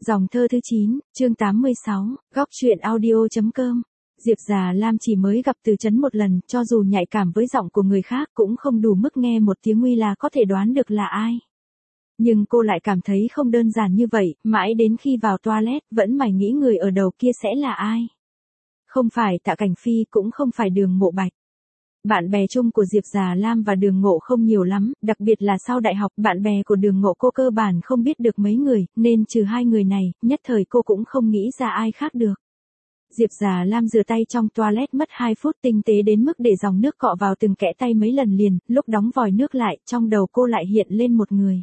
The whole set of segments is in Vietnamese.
Dòng thơ thứ 9, chương 86, góc truyện audio.com. Diệp Già Lam chỉ mới gặp Từ Chấn một lần, cho dù nhạy cảm với giọng của người khác cũng không đủ mức nghe một tiếng nguy là có thể đoán được là ai. Nhưng cô lại cảm thấy không đơn giản như vậy, mãi đến khi vào toilet, vẫn mải nghĩ người ở đầu kia sẽ là ai. Không phải Tạ Cảnh Phi, cũng không phải Đường Mộ Bạch. Bạn bè chung của Diệp Già Lam và Đường Ngộ không nhiều lắm, đặc biệt là sau đại học, bạn bè của Đường Ngộ cô cơ bản không biết được mấy người, nên trừ hai người này, nhất thời cô cũng không nghĩ ra ai khác được. Diệp Già Lam rửa tay trong toilet mất 2 phút tinh tế đến mức để dòng nước cọ vào từng kẽ tay mấy lần liền, lúc đóng vòi nước lại, trong đầu cô lại hiện lên một người.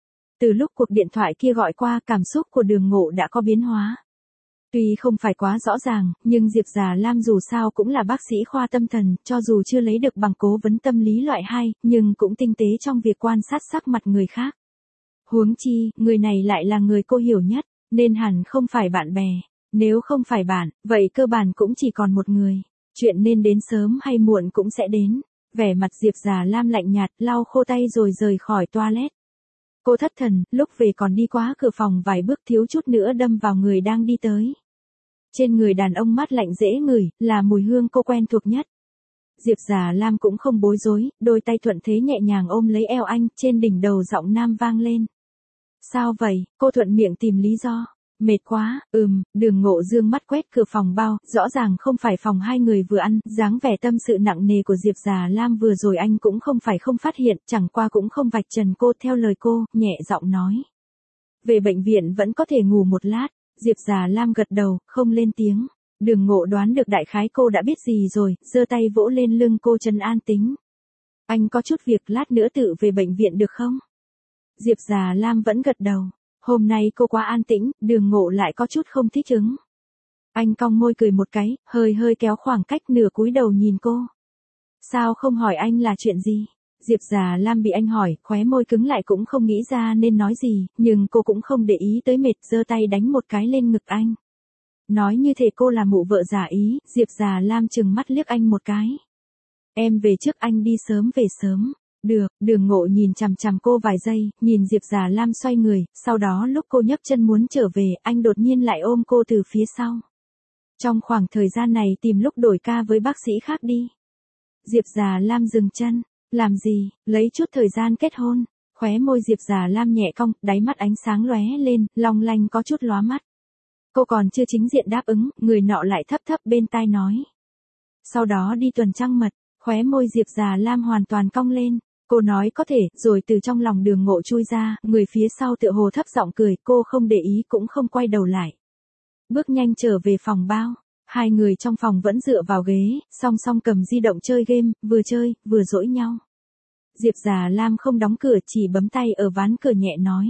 Từ lúc cuộc điện thoại kia gọi qua, cảm xúc của Đường Ngộ đã có biến hóa. Tuy không phải quá rõ ràng, nhưng Diệp Già Lam dù sao cũng là bác sĩ khoa tâm thần, cho dù chưa lấy được bằng cố vấn tâm lý loại 2, nhưng cũng tinh tế trong việc quan sát sắc mặt người khác. Huống chi, người này lại là người cô hiểu nhất, nên hẳn không phải bạn bè. Nếu không phải bạn, vậy cơ bản cũng chỉ còn một người. Chuyện nên đến sớm hay muộn cũng sẽ đến. Vẻ mặt Diệp Già Lam lạnh nhạt, lau khô tay rồi rời khỏi toilet. Cô thất thần, lúc về còn đi qua cửa phòng vài bước thiếu chút nữa đâm vào người đang đi tới. Trên người đàn ông mát lạnh dễ ngửi, là mùi hương cô quen thuộc nhất. Diệp Già Lam cũng không bối rối, đôi tay thuận thế nhẹ nhàng ôm lấy eo anh, trên đỉnh đầu giọng nam vang lên. Sao vậy? Cô thuận miệng tìm lý do. Mệt quá, Đường Ngộ dương mắt quét cửa phòng bao, rõ ràng không phải phòng hai người vừa ăn, dáng vẻ tâm sự nặng nề của Diệp Già Lam vừa rồi anh cũng không phải không phát hiện, chẳng qua cũng không vạch trần cô theo lời cô, nhẹ giọng nói. Về bệnh viện vẫn có thể ngủ một lát. Diệp Già Lam gật đầu, không lên tiếng. Đường Ngộ đoán được đại khái cô đã biết gì rồi, giơ tay vỗ lên lưng cô trấn an tính. Anh có chút việc, lát nữa tự về bệnh viện được không? Diệp Già Lam vẫn gật đầu. Hôm nay cô quá an tĩnh, Đường Ngộ lại có chút không thích ứng. Anh cong môi cười một cái, hơi kéo khoảng cách nửa cúi đầu nhìn cô. Sao không hỏi anh là chuyện gì? Diệp Già Lam bị anh hỏi, khóe môi cứng lại cũng không nghĩ ra nên nói gì, nhưng cô cũng không để ý tới mệt, giơ tay đánh một cái lên ngực anh. Nói như thể cô là mụ vợ giả ý, Diệp Già Lam chừng mắt liếc anh một cái. Em về trước, anh đi sớm về sớm. Được, Đường Ngộ nhìn chằm chằm cô vài giây, nhìn Diệp Già Lam xoay người, sau đó lúc cô nhấc chân muốn trở về, anh đột nhiên lại ôm cô từ phía sau. Trong khoảng thời gian này tìm lúc đổi ca với bác sĩ khác đi. Diệp Già Lam dừng chân. Làm gì, lấy chút thời gian kết hôn. Khóe môi Diệp Già Lam nhẹ cong, đáy mắt ánh sáng lóe lên, long lanh có chút lóa mắt. Cô còn chưa chính diện đáp ứng, người nọ lại thấp thấp bên tai nói. Sau đó đi tuần trăng mật, khóe môi Diệp Già Lam hoàn toàn cong lên. Cô nói có thể, rồi từ trong lòng Đường Ngộ chui ra, người phía sau tựa hồ thấp giọng cười, cô không để ý cũng không quay đầu lại. Bước nhanh trở về phòng bao. Hai người trong phòng vẫn dựa vào ghế, song song cầm di động chơi game, vừa chơi, vừa dỗi nhau. Diệp Già Lam không đóng cửa, chỉ bấm tay ở ván cửa nhẹ nói.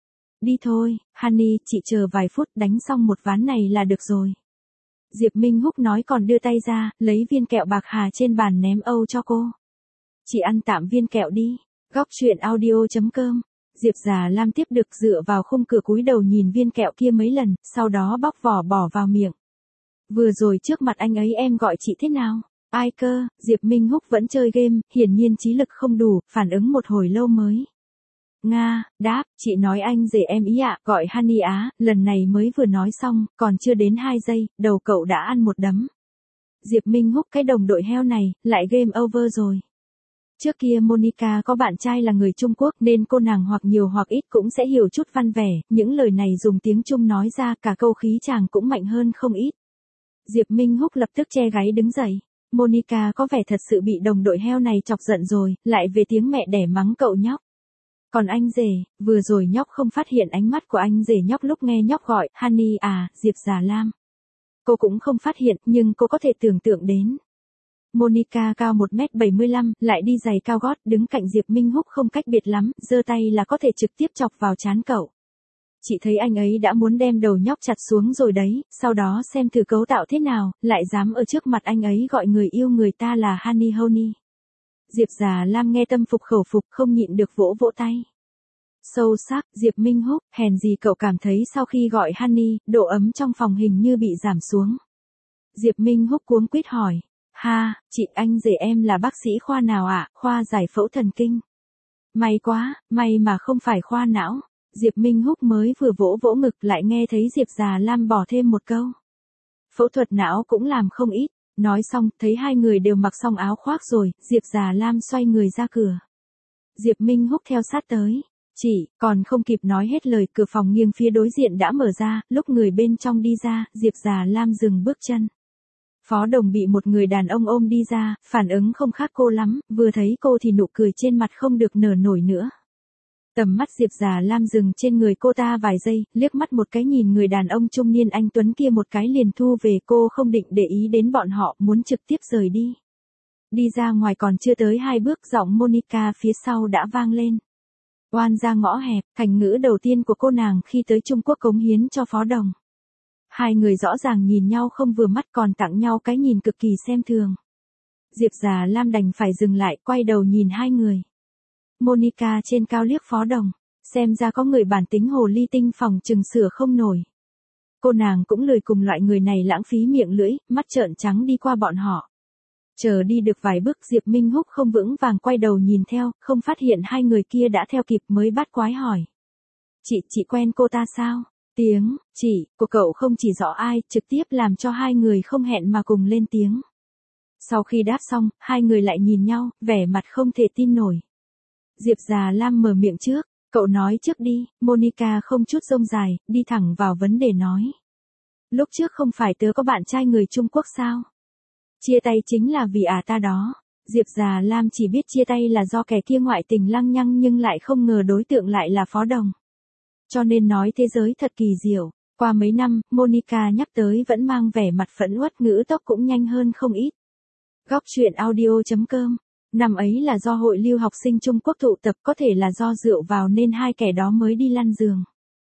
Đi thôi, Honey, chị chờ vài phút, đánh xong một ván này là được rồi. Diệp Minh Húc nói còn đưa tay ra, lấy viên kẹo bạc hà trên bàn ném âu cho cô. Chị ăn tạm viên kẹo đi. Góc truyện audio.com. Diệp Già Lam tiếp được dựa vào khung cửa cúi đầu nhìn viên kẹo kia mấy lần, sau đó bóc vỏ bỏ vào miệng. Vừa rồi trước mặt anh ấy em gọi chị thế nào? Ai cơ? Diệp Minh Húc vẫn chơi game, hiển nhiên trí lực không đủ, phản ứng một hồi lâu mới. Nga, đáp, chị nói anh rể em ý ạ, gọi Honey á, lần này mới vừa nói xong, còn chưa đến 2 giây, đầu cậu đã ăn một đấm. Diệp Minh Húc cái đồng đội heo này, lại game over rồi. Trước kia Monica có bạn trai là người Trung Quốc nên cô nàng hoặc nhiều hoặc ít cũng sẽ hiểu chút văn vẻ, những lời này dùng tiếng Trung nói ra cả câu khí chàng cũng mạnh hơn không ít. Diệp Minh Húc lập tức che gáy đứng dậy. Monica có vẻ thật sự bị đồng đội heo này chọc giận rồi, lại về tiếng mẹ đẻ mắng cậu nhóc. Còn anh rể, vừa rồi nhóc không phát hiện ánh mắt của anh rể nhóc lúc nghe nhóc gọi, Honey à, Diệp Già Lam. Cô cũng không phát hiện, nhưng cô có thể tưởng tượng đến. Monica cao 1m75, lại đi giày cao gót, đứng cạnh Diệp Minh Húc không cách biệt lắm, giơ tay là có thể trực tiếp chọc vào trán cậu. Chị thấy anh ấy đã muốn đem đầu nhóc chặt xuống rồi đấy, sau đó xem thử cấu tạo thế nào, lại dám ở trước mặt anh ấy gọi người yêu người ta là Honey Honey. Diệp Già Lam nghe tâm phục khẩu phục, không nhịn được vỗ vỗ tay. Sâu sắc, Diệp Minh Húc, hèn gì cậu cảm thấy sau khi gọi Honey, độ ấm trong phòng hình như bị giảm xuống. Diệp Minh Húc cuống quýt hỏi. Ha, chị anh rể em là bác sĩ khoa nào ạ? Khoa giải phẫu thần kinh. May quá, may mà không phải khoa não. Diệp Minh Húc mới vừa vỗ vỗ ngực lại nghe thấy Diệp Già Lam bỏ thêm một câu. Phẫu thuật não cũng làm không ít. Nói xong, thấy hai người đều mặc xong áo khoác rồi, Diệp Già Lam xoay người ra cửa. Diệp Minh Húc theo sát tới. Chỉ, còn không kịp nói hết lời, cửa phòng nghiêng phía đối diện đã mở ra, lúc người bên trong đi ra, Diệp Già Lam dừng bước chân. Phó Đồng bị một người đàn ông ôm đi ra, phản ứng không khác cô lắm, vừa thấy cô thì nụ cười trên mặt không được nở nổi nữa. Tầm mắt Diệp Già Lam dừng trên người cô ta vài giây, liếc mắt một cái nhìn người đàn ông trung niên anh tuấn kia một cái liền thu về, cô không định để ý đến bọn họ, muốn trực tiếp rời đi. Đi ra ngoài còn chưa tới 2 bước, giọng Monica phía sau đã vang lên. Oan ra ngõ hẹp, thành ngữ đầu tiên của cô nàng khi tới Trung Quốc cống hiến cho Phó Đồng. Hai người rõ ràng nhìn nhau không vừa mắt còn tặng nhau cái nhìn cực kỳ xem thường. Diệp Già Lam đành phải dừng lại, quay đầu nhìn hai người. Monica trên cao liếc Phó Đồng, xem ra có người bản tính hồ ly tinh phòng chừng sửa không nổi. Cô nàng cũng lười cùng loại người này lãng phí miệng lưỡi, mắt trợn trắng đi qua bọn họ. Chờ đi được vài bước, Diệp Minh Húc không vững vàng quay đầu nhìn theo, không phát hiện hai người kia đã theo kịp mới bắt quái hỏi. Chị quen cô ta sao? Tiếng chị của cậu không chỉ rõ ai, trực tiếp làm cho hai người không hẹn mà cùng lên tiếng. Sau khi đáp xong, hai người lại nhìn nhau, vẻ mặt không thể tin nổi. Diệp Già Lam mở miệng trước, cậu nói trước đi. Monica không chút rông dài, đi thẳng vào vấn đề nói. Lúc trước không phải tớ có bạn trai người Trung Quốc sao? Chia tay chính là vì ta đó. Diệp Già Lam chỉ biết chia tay là do kẻ kia ngoại tình lăng nhăng nhưng lại không ngờ đối tượng lại là Phó Đồng. Cho nên nói thế giới thật kỳ diệu. Qua mấy năm, Monica nhắc tới vẫn mang vẻ mặt phẫn uất, ngữ tốc cũng nhanh hơn không ít. Góc truyện audio.com. Năm ấy là do hội lưu học sinh Trung Quốc tụ tập, có thể là do rượu vào nên hai kẻ đó mới đi lăn giường.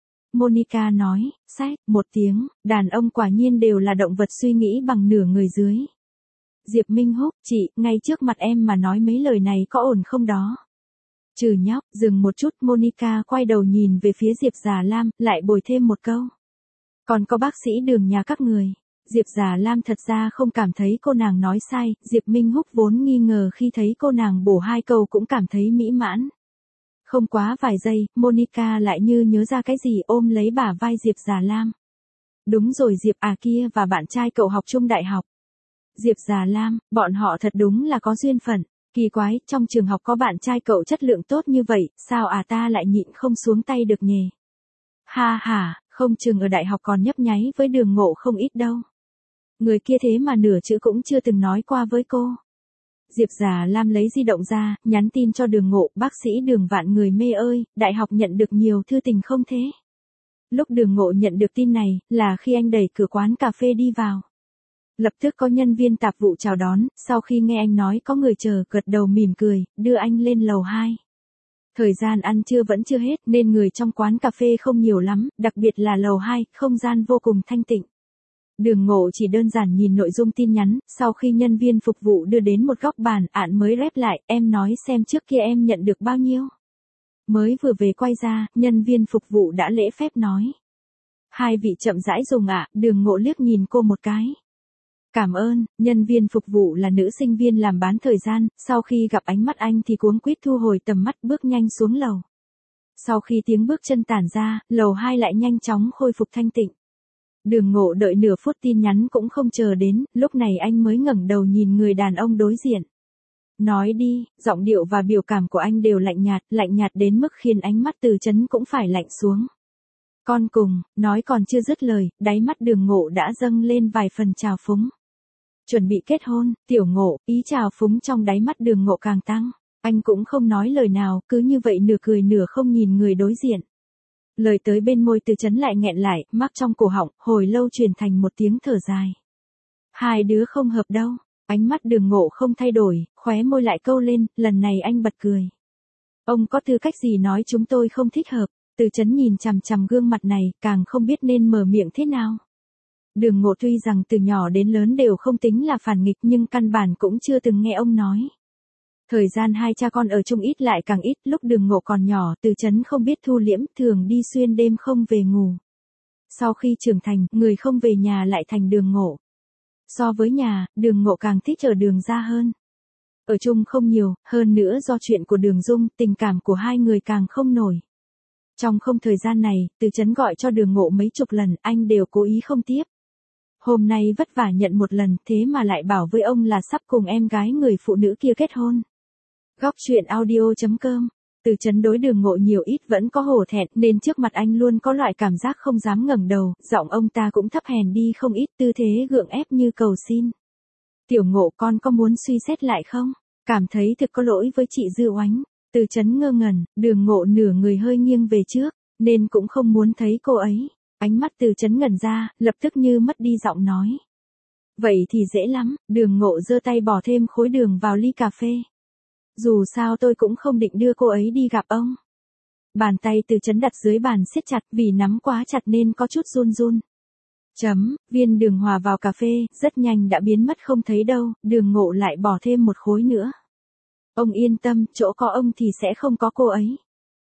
Monica nói, sách, một tiếng, đàn ông quả nhiên đều là động vật suy nghĩ bằng nửa người dưới. Diệp Minh Húc, chị, ngay trước mặt em mà nói mấy lời này có ổn không đó? Trừ nhóc, dừng một chút, Monica quay đầu nhìn về phía Diệp Già Lam, lại bồi thêm một câu. Còn có bác sĩ Đường nhà các người. Diệp Già Lam thật ra không cảm thấy cô nàng nói sai, Diệp Minh Húc vốn nghi ngờ khi thấy cô nàng bổ hai câu cũng cảm thấy mỹ mãn. Không quá vài giây, Monica lại như nhớ ra cái gì ôm lấy bả vai Diệp Già Lam. Đúng rồi Diệp kia và bạn trai cậu học chung đại học. Diệp Già Lam, bọn họ thật đúng là có duyên phận. Kỳ quái, trong trường học có bạn trai cậu chất lượng tốt như vậy, sao ta lại nhịn không xuống tay được nhỉ? Ha ha, không chừng ở đại học còn nhấp nháy với Đường Ngộ không ít đâu. Người kia thế mà nửa chữ cũng chưa từng nói qua với cô. Diệp Già Lam lấy di động ra, nhắn tin cho Đường Ngộ, bác sĩ Đường vạn người mê ơi, đại học nhận được nhiều thư tình không thế? Lúc Đường Ngộ nhận được tin này, là khi anh đẩy cửa quán cà phê đi vào. Lập tức có nhân viên tạp vụ chào đón, sau khi nghe anh nói có người chờ, gật đầu mỉm cười, đưa anh lên lầu 2. Thời gian ăn trưa vẫn chưa hết nên người trong quán cà phê không nhiều lắm, đặc biệt là lầu 2, không gian vô cùng thanh tịnh. Đường Ngộ chỉ đơn giản nhìn nội dung tin nhắn, sau khi nhân viên phục vụ đưa đến một góc bàn, mới rep lại, em nói xem trước kia em nhận được bao nhiêu. Mới vừa về quay ra, nhân viên phục vụ đã lễ phép nói. Hai vị chậm rãi dùng Đường Ngộ liếc nhìn cô một cái. Cảm ơn, nhân viên phục vụ là nữ sinh viên làm bán thời gian, sau khi gặp ánh mắt anh thì cuống quýt thu hồi tầm mắt bước nhanh xuống lầu. Sau khi tiếng bước chân tản ra, lầu 2 lại nhanh chóng khôi phục thanh tịnh. Đường Ngộ đợi nửa phút tin nhắn cũng không chờ đến, lúc này anh mới ngẩng đầu nhìn người đàn ông đối diện. Nói đi, giọng điệu và biểu cảm của anh đều lạnh nhạt đến mức khiến ánh mắt Từ Chấn cũng phải lạnh xuống. Con cùng, nói còn chưa dứt lời, đáy mắt Đường Ngộ đã dâng lên vài phần trào phúng. Chuẩn bị kết hôn, Tiểu Ngộ, ý trào phúng trong đáy mắt Đường Ngộ càng tăng. Anh cũng không nói lời nào, cứ như vậy nửa cười nửa không nhìn người đối diện. Lời tới bên môi Từ Chấn lại nghẹn lại, mắc trong cổ họng, hồi lâu truyền thành một tiếng thở dài. Hai đứa không hợp đâu. Ánh mắt Đường Ngộ không thay đổi, khóe môi lại câu lên, lần này anh bật cười. Ông có tư cách gì nói chúng tôi không thích hợp? Từ Chấn nhìn chằm chằm gương mặt này, càng không biết nên mở miệng thế nào. Đường Ngộ tuy rằng từ nhỏ đến lớn đều không tính là phản nghịch nhưng căn bản cũng chưa từng nghe ông nói. Thời gian hai cha con ở chung ít lại càng ít, lúc Đường Ngộ còn nhỏ, Từ Chấn không biết thu liễm, thường đi xuyên đêm không về ngủ. Sau khi trưởng thành, người không về nhà lại thành Đường Ngộ. So với nhà, Đường Ngộ càng thích ở Đường ra hơn. Ở chung không nhiều, hơn nữa do chuyện của Đường Dung, tình cảm của hai người càng không nổi. Trong không thời gian này, Từ Chấn gọi cho Đường Ngộ mấy chục lần, anh đều cố ý không tiếp. Hôm nay vất vả nhận một lần, thế mà lại bảo với ông là sắp cùng em gái người phụ nữ kia kết hôn. Góc truyện audio.com. Từ Chấn đối Đường Ngộ nhiều ít vẫn có hổ thẹn, nên trước mặt anh luôn có loại cảm giác không dám ngẩng đầu, giọng ông ta cũng thấp hèn đi không ít, tư thế gượng ép như cầu xin. Tiểu Ngộ, con có muốn suy xét lại không? Cảm thấy thực có lỗi với chị Dư Oánh. Từ Chấn ngơ ngẩn, Đường Ngộ nửa người hơi nghiêng về trước, nên cũng không muốn thấy cô ấy. Ánh mắt Từ Chấn ngẩn ra, lập tức như mất đi giọng nói. Vậy thì dễ lắm, Đường Ngộ giơ tay bỏ thêm khối đường vào ly cà phê. Dù sao tôi cũng không định đưa cô ấy đi gặp ông. Bàn tay Từ Chấn đặt dưới bàn siết chặt, vì nắm quá chặt nên có chút run run. Viên đường hòa vào cà phê, rất nhanh đã biến mất không thấy đâu, Đường Ngộ lại bỏ thêm một khối nữa. Ông yên tâm, chỗ có ông thì sẽ không có cô ấy.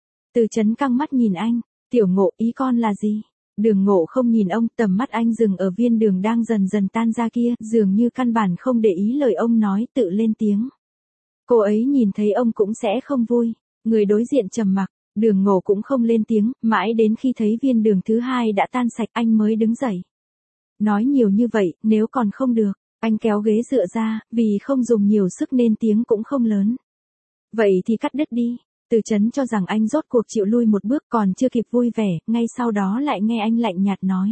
Từ Chấn căng mắt nhìn anh, Tiểu Ngộ, ý con là gì? Đường Ngộ không nhìn ông, tầm mắt anh dừng ở viên đường đang dần dần tan ra kia, dường như căn bản không để ý lời ông nói, tự lên tiếng. Cô ấy nhìn thấy ông cũng sẽ không vui. Người đối diện trầm mặc, Đường Ngộ cũng không lên tiếng, mãi đến khi thấy viên đường thứ hai đã tan sạch anh mới đứng dậy. Nói nhiều như vậy, nếu còn không được, anh kéo ghế dựa ra, vì không dùng nhiều sức nên tiếng cũng không lớn. Vậy thì cắt đứt đi. Từ Chấn cho rằng anh rốt cuộc chịu lui một bước, còn chưa kịp vui vẻ, ngay sau đó lại nghe anh lạnh nhạt nói.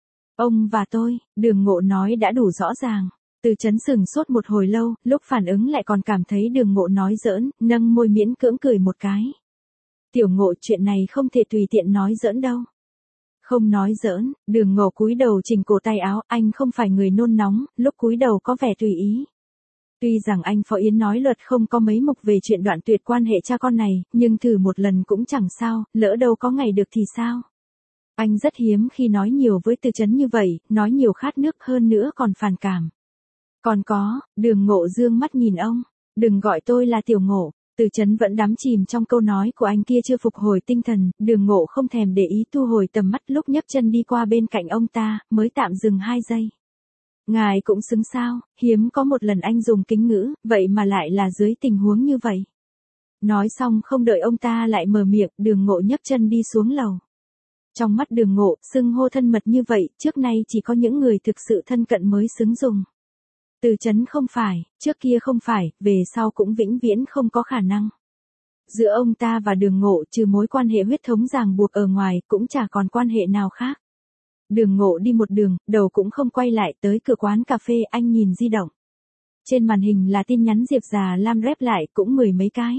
Ông và tôi, Đường Ngộ nói đã đủ rõ ràng. Từ Chấn sững sốt một hồi lâu, lúc phản ứng lại còn cảm thấy Đường Ngộ nói giỡn, nâng môi miễn cưỡng cười một cái. Tiểu Ngộ, chuyện này không thể tùy tiện nói giỡn đâu. Không nói giỡn, Đường Ngộ cúi đầu chỉnh cổ tay áo, anh không phải người nôn nóng, lúc cúi đầu có vẻ tùy ý. Tuy rằng anh Phó Yến nói luật không có mấy mục về chuyện đoạn tuyệt quan hệ cha con này, nhưng thử một lần cũng chẳng sao, lỡ đâu có ngày được thì sao. Anh rất hiếm khi nói nhiều với Từ Chấn như vậy, nói nhiều khát nước hơn nữa còn phản cảm. Còn có, Đường Ngộ dương mắt nhìn ông, đừng gọi tôi là Tiểu Ngộ. Từ Chấn vẫn đắm chìm trong câu nói của anh kia chưa phục hồi tinh thần, Đường Ngộ không thèm để ý thu hồi tầm mắt, lúc nhấc chân đi qua bên cạnh ông ta, mới tạm dừng 2 giây. Ngài cũng xứng sao, hiếm có một lần anh dùng kính ngữ, vậy mà lại là dưới tình huống như vậy. Nói xong không đợi ông ta lại mở miệng, Đường Ngộ nhấc chân đi xuống lầu. Trong mắt Đường Ngộ, xưng hô thân mật như vậy, trước nay chỉ có những người thực sự thân cận mới xứng dùng. Từ Chấn không phải, trước kia không phải, về sau cũng vĩnh viễn không có khả năng. Giữa ông ta và Đường Ngộ trừ mối quan hệ huyết thống ràng buộc ở ngoài, cũng chả còn quan hệ nào khác. Đường Ngộ đi một đường, đầu cũng không quay lại, tới cửa quán cà phê, anh nhìn di động. Trên màn hình là tin nhắn Diệp Già Lam rep lại, cũng 10 mấy cái.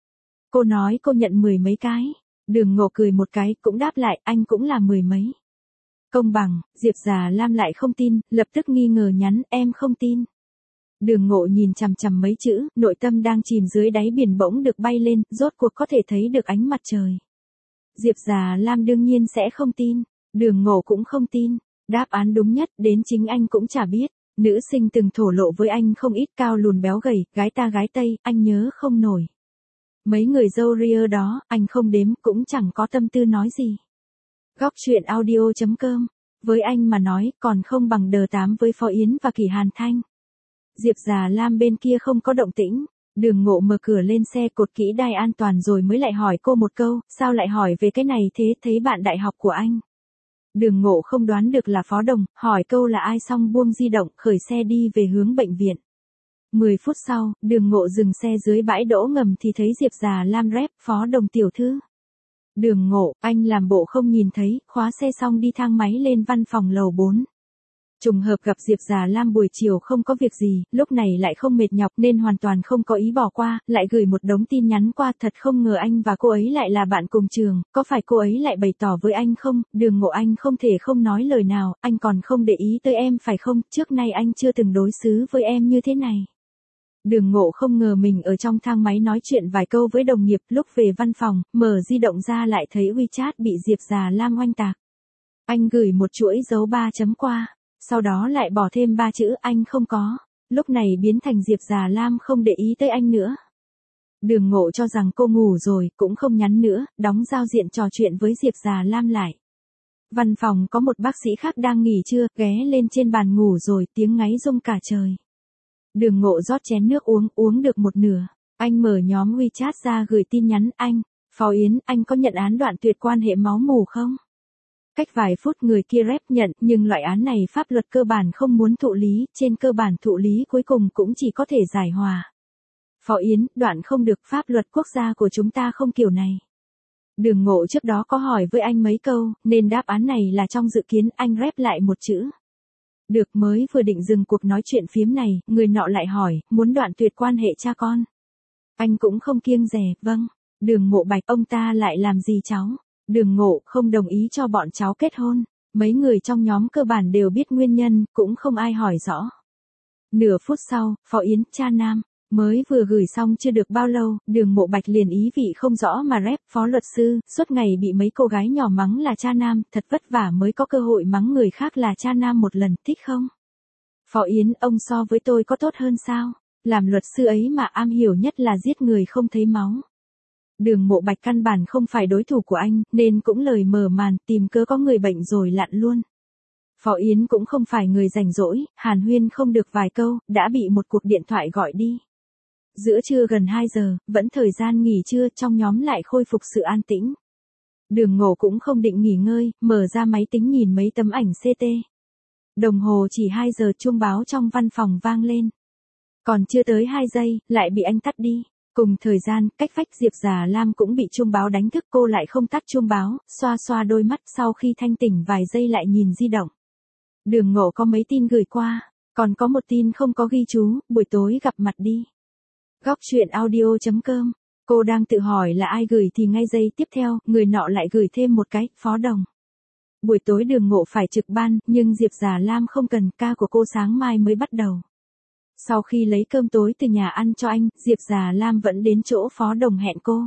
Cô nói cô nhận 10 mấy cái. Đường Ngộ cười một cái, cũng đáp lại, anh cũng là 10 mấy. Công bằng, Diệp Già Lam lại không tin, lập tức nghi ngờ nhắn, em không tin. Đường Ngộ nhìn chằm chằm mấy chữ, nội tâm đang chìm dưới đáy biển bỗng được bay lên, rốt cuộc có thể thấy được ánh mặt trời. Diệp Già Lam đương nhiên sẽ không tin. Đường Ngộ cũng không tin. Đáp án đúng nhất, đến chính anh cũng chả biết. Nữ sinh từng thổ lộ với anh không ít, cao lùn béo gầy, gái ta gái Tây, anh nhớ không nổi. Mấy người dâu ria đó, anh không đếm, cũng chẳng có tâm tư nói gì. Góc truyện audio.com. Với anh mà nói, còn không bằng đờ tám với Phó Yến và Kỷ Hàn Thanh. Diệp Già Lam bên kia không có động tĩnh. Đường Ngộ mở cửa lên xe, cột kỹ đai an toàn rồi mới lại hỏi cô một câu, sao lại hỏi về cái này thế, thấy bạn đại học của anh. Đường Ngộ không đoán được là Phó Đồng, hỏi câu là ai xong buông di động, khởi xe đi về hướng bệnh viện. 10 phút sau, Đường Ngộ dừng xe dưới bãi đỗ ngầm thì thấy Diệp Già Lam rep, Phó Đồng tiểu thư. Đường Ngộ, anh làm bộ không nhìn thấy, khóa xe xong đi thang máy lên văn phòng lầu 4. Trùng hợp gặp Diệp Già Lam buổi chiều không có việc gì, lúc này lại không mệt nhọc nên hoàn toàn không có ý bỏ qua, lại gửi một đống tin nhắn qua, thật không ngờ anh và cô ấy lại là bạn cùng trường, có phải cô ấy lại bày tỏ với anh không? Đường Ngộ, anh không thể không nói lời nào, anh còn không để ý tới em phải không, trước nay anh chưa từng đối xử với em như thế này. Đường Ngộ không ngờ mình ở trong thang máy nói chuyện vài câu với đồng nghiệp, lúc về văn phòng, mở di động ra lại thấy WeChat bị Diệp Già Lam oanh tạc. Anh gửi một chuỗi dấu 3 chấm qua. Sau đó lại bỏ thêm 3 chữ anh không có. Lúc này biến thành Diệp Già Lam không để ý tới anh nữa. Đường Ngộ cho rằng cô ngủ rồi, cũng không nhắn nữa, đóng giao diện trò chuyện với Diệp Già Lam lại. Văn phòng có một bác sĩ khác đang nghỉ trưa, ghé lên trên bàn ngủ rồi, tiếng ngáy rung cả trời. Đường Ngộ rót chén nước uống được một nửa. Anh mở nhóm WeChat ra gửi tin nhắn, anh, Phó Yến, anh có nhận án đoạn tuyệt quan hệ máu mủ không? Cách vài phút người kia rep nhận, nhưng loại án này pháp luật cơ bản không muốn thụ lý, trên cơ bản thụ lý cuối cùng cũng chỉ có thể giải hòa. Phó Yến, đoạn không được, pháp luật quốc gia của chúng ta không kiểu này. Đường Ngộ trước đó có hỏi với anh mấy câu, nên đáp án này là trong dự kiến, anh rep lại một chữ. Được, mới vừa định dừng cuộc nói chuyện phiếm này, người nọ lại hỏi, muốn đoạn tuyệt quan hệ cha con. Anh cũng không kiêng dè, vâng. Đường Mộ Bạch, ông ta lại làm gì cháu? Đường Ngộ, không đồng ý cho bọn cháu kết hôn. Mấy người trong nhóm cơ bản đều biết nguyên nhân, cũng không ai hỏi rõ. Nửa phút sau, Phó Yến, cha nam, mới vừa gửi xong chưa được bao lâu, Đường Mộ Bạch liền ý vị không rõ mà rep, phó luật sư, suốt ngày bị mấy cô gái nhỏ mắng là cha nam, thật vất vả mới có cơ hội mắng người khác là cha nam một lần, thích không? Phó Yến, ông so với tôi có tốt hơn sao? Làm luật sư ấy mà am hiểu nhất là giết người không thấy máu. Đường Mộ Bạch căn bản không phải đối thủ của anh, nên cũng lời mở màn, tìm cớ có người bệnh rồi lặn luôn. Phó Yến cũng không phải người rảnh rỗi, hàn huyên không được vài câu, đã bị một cuộc điện thoại gọi đi. Giữa trưa gần 2 giờ, vẫn thời gian nghỉ trưa, trong nhóm lại khôi phục sự an tĩnh. Đường Ngộ cũng không định nghỉ ngơi, mở ra máy tính nhìn mấy tấm ảnh CT. Đồng hồ chỉ 2 giờ, chuông báo trong văn phòng vang lên. Còn chưa tới 2 giây, lại bị anh tắt đi. Cùng thời gian, cách vách Diệp Già Lam cũng bị chuông báo đánh thức, cô lại không tắt chuông báo, xoa xoa đôi mắt, sau khi thanh tỉnh vài giây lại nhìn di động. Đường Ngộ có mấy tin gửi qua, còn có một tin không có ghi chú, buổi tối gặp mặt đi. Góc truyện audio.com. Cô đang tự hỏi là ai gửi thì ngay giây tiếp theo, người nọ lại gửi thêm một cái, Phó Đồng. Buổi tối Đường Ngộ phải trực ban, nhưng Diệp Già Lam không cần, ca của cô sáng mai mới bắt đầu. Sau khi lấy cơm tối từ nhà ăn cho anh, Diệp Già Lam vẫn đến chỗ Phó Đồng hẹn cô.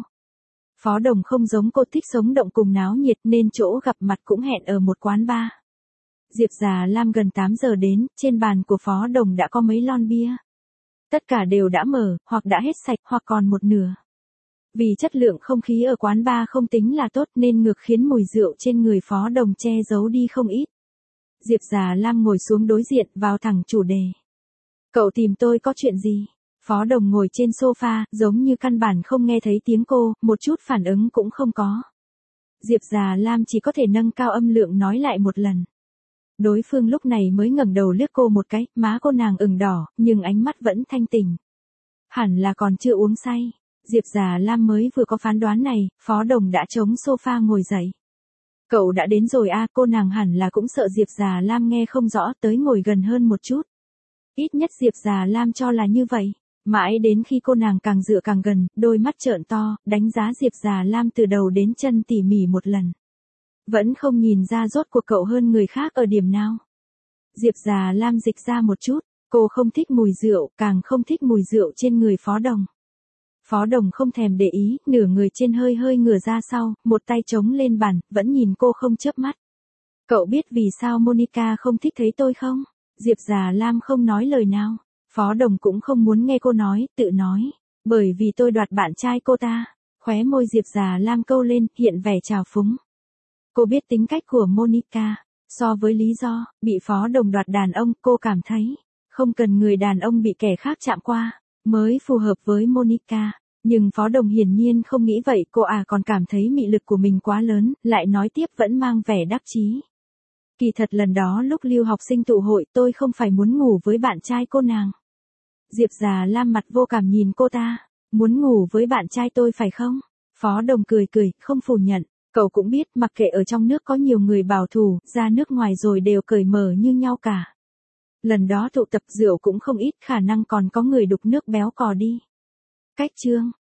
Phó Đồng không giống cô, thích sống động cùng náo nhiệt nên chỗ gặp mặt cũng hẹn ở một quán bar. Diệp Già Lam gần 8 giờ đến, trên bàn của Phó Đồng đã có mấy lon bia. Tất cả đều đã mở, hoặc đã hết sạch, hoặc còn một nửa. Vì chất lượng không khí ở quán bar không tính là tốt nên ngược khiến mùi rượu trên người Phó Đồng che giấu đi không ít. Diệp Già Lam ngồi xuống đối diện, vào thẳng chủ đề. Cậu tìm tôi có chuyện gì? Phó Đồng ngồi trên sofa, giống như căn bản không nghe thấy tiếng cô, một chút phản ứng cũng không có. Diệp Già Lam chỉ có thể nâng cao âm lượng nói lại một lần. Đối phương lúc này mới ngẩng đầu liếc cô một cái, má cô nàng ửng đỏ, nhưng ánh mắt vẫn thanh tỉnh. Hẳn là còn chưa uống say. Diệp Già Lam mới vừa có phán đoán này, Phó Đồng đã chống sofa ngồi dậy. Cậu đã đến rồi à, cô nàng hẳn là cũng sợ Diệp Già Lam nghe không rõ, tới ngồi gần hơn một chút. Ít nhất Diệp Già Lam cho là như vậy. Mãi đến khi cô nàng càng dựa càng gần, đôi mắt trợn to, đánh giá Diệp Già Lam từ đầu đến chân tỉ mỉ một lần. Vẫn không nhìn ra rốt cuộc cậu hơn người khác ở điểm nào. Diệp Già Lam dịch ra một chút, cô không thích mùi rượu, càng không thích mùi rượu trên người Phó Đồng. Phó Đồng không thèm để ý, nửa người trên hơi hơi ngửa ra sau, một tay chống lên bàn, vẫn nhìn cô không chớp mắt. Cậu biết vì sao Monica không thích thấy tôi không? Diệp Già Lam không nói lời nào. Phó Đồng cũng không muốn nghe cô nói, tự nói. Bởi vì tôi đoạt bạn trai cô ta. Khóe môi Diệp Già Lam câu lên, hiện vẻ trào phúng. Cô biết tính cách của Monica. So với lý do, bị Phó Đồng đoạt đàn ông, cô cảm thấy, không cần người đàn ông bị kẻ khác chạm qua, mới phù hợp với Monica. Nhưng Phó Đồng hiển nhiên không nghĩ vậy, cô còn cảm thấy mị lực của mình quá lớn, lại nói tiếp vẫn mang vẻ đắc chí. Kỳ thật lần đó lúc lưu học sinh tụ hội tôi không phải muốn ngủ với bạn trai cô nàng. Diệp Già Lam mặt vô cảm nhìn cô ta. Muốn ngủ với bạn trai tôi phải không? Phó Đồng cười cười, không phủ nhận. Cậu cũng biết mặc kệ ở trong nước có nhiều người bảo thủ, ra nước ngoài rồi đều cởi mở như nhau cả. Lần đó tụ tập rượu cũng không ít, khả năng còn có người đục nước béo cò đi. Cách chương